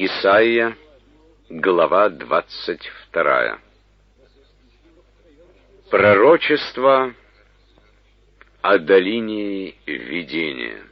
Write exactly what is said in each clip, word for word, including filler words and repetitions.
Исайя, глава двадцать вторая. Пророчество о долине видения.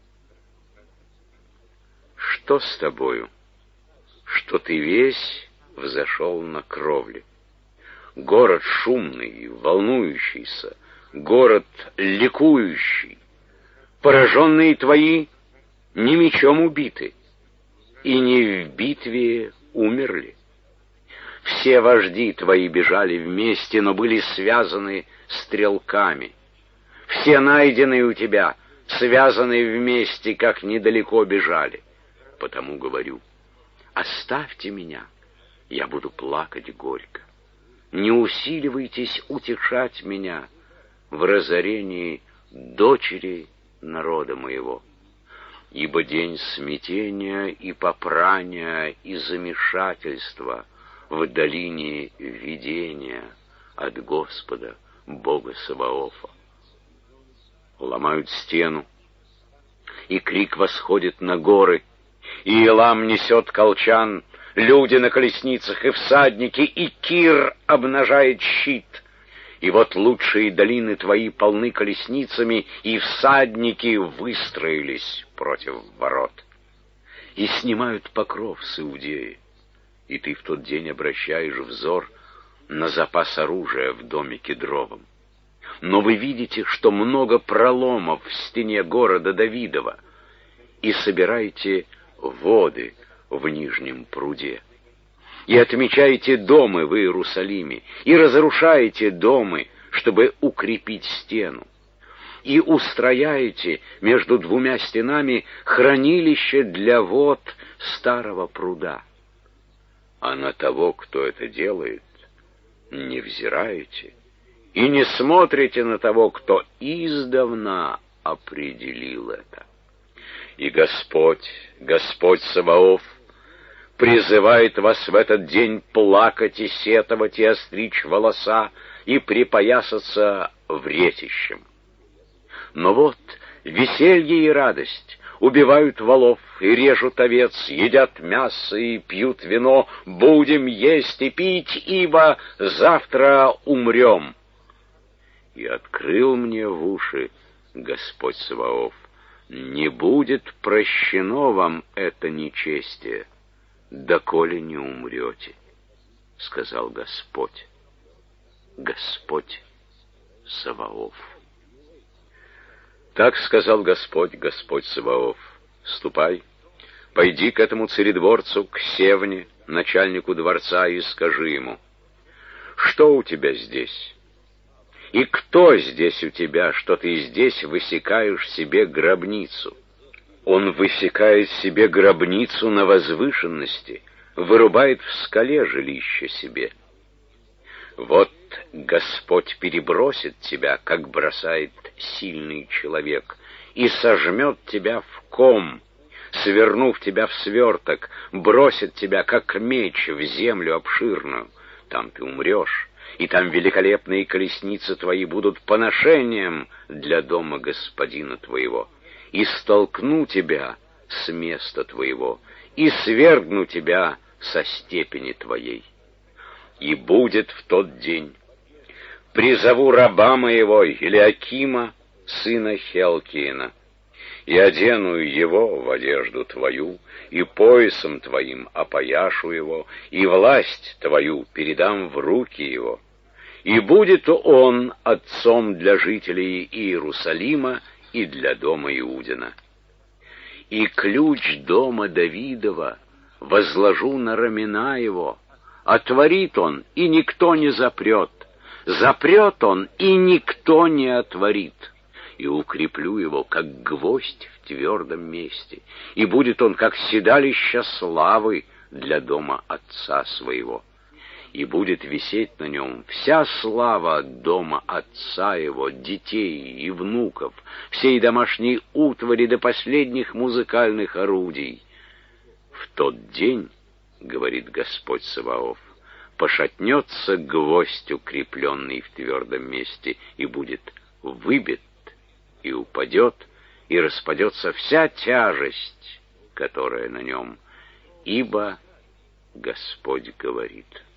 Что с тобою, что ты весь взошел на кровли? Город шумный, волнующийся, город ликующий. Пораженные твои не мечом убиты, и не в битве умерли. Все вожди твои бежали вместе, но были связаны стрелками. Все найденные у тебя, связанные вместе, как недалеко бежали. Потому говорю, оставьте меня, я буду плакать горько. Не усиливайтесь утешать меня в разорении дочери народа моего. Ибо день смятения и попрания и замешательства в долине видения от Господа, Бога Саваофа. Ломают стену, и крик восходит на горы, и Илам несет колчан, люди на колесницах и всадники, и Кир обнажает щит. И вот лучшие долины твои полны колесницами, и всадники выстроились против ворот. И снимают покров с Иудеи, и ты в тот день обращаешь взор на запас оружия в доме кедровом. Но вы видите, что много проломов в стене города Давидова, и собираете воды в нижнем пруде. И отмечаете домы в Иерусалиме, и разрушаете домы, чтобы укрепить стену, и устрояете между двумя стенами хранилище для вод старого пруда. А на того, кто это делает, не взираете, и не смотрите на того, кто издавна определил это. И Господь, Господь Саваоф, призывает вас в этот день плакать и сетовать, и остричь волоса, и припоясаться вретищем. Но вот веселье и радость, убивают волов и режут овец, едят мясо и пьют вино, будем есть и пить, ибо завтра умрем. И открыл мне в уши Господь Саваоф: не будет прощено вам это нечестие, доколе не умрете, сказал Господь, Господь Саваоф. Так сказал Господь, Господь Саваоф: ступай, пойди к этому царедворцу, к Севне, начальнику дворца, и скажи ему: что у тебя здесь? И кто здесь у тебя, что ты здесь высекаешь себе гробницу? Он высекает себе гробницу на возвышенности, вырубает в скале жилище себе. Вот Господь перебросит тебя, как бросает сильный человек, и сожмет тебя в ком, свернув тебя в сверток, бросит тебя, как меч, в землю обширную. Там ты умрешь, и там великолепные колесницы твои будут поношением для дома господина твоего. И столкну тебя с места твоего, и свергну тебя со степени твоей. И будет в тот день: призову раба моего Елиакима, сына Хелкиина, и одену его в одежду твою, и поясом твоим опояшу его, и власть твою передам в руки его. И будет он отцом для жителей Иерусалима и для дома Иудина. И ключ дома Давидова возложу на рамена его. Отворит он, и никто не запрет. Запрет он, и никто не отворит. И укреплю его, как гвоздь в твердом месте. И будет он, как седалище славы для дома отца своего. И будет висеть на нем вся слава от дома отца его, детей и внуков, всей домашней утвари до последних музыкальных орудий. В тот день, говорит Господь Саваоф, пошатнется гвоздь, укрепленный в твердом месте, и будет выбит, и упадет, и распадется вся тяжесть, которая на нем, ибо Господь говорит».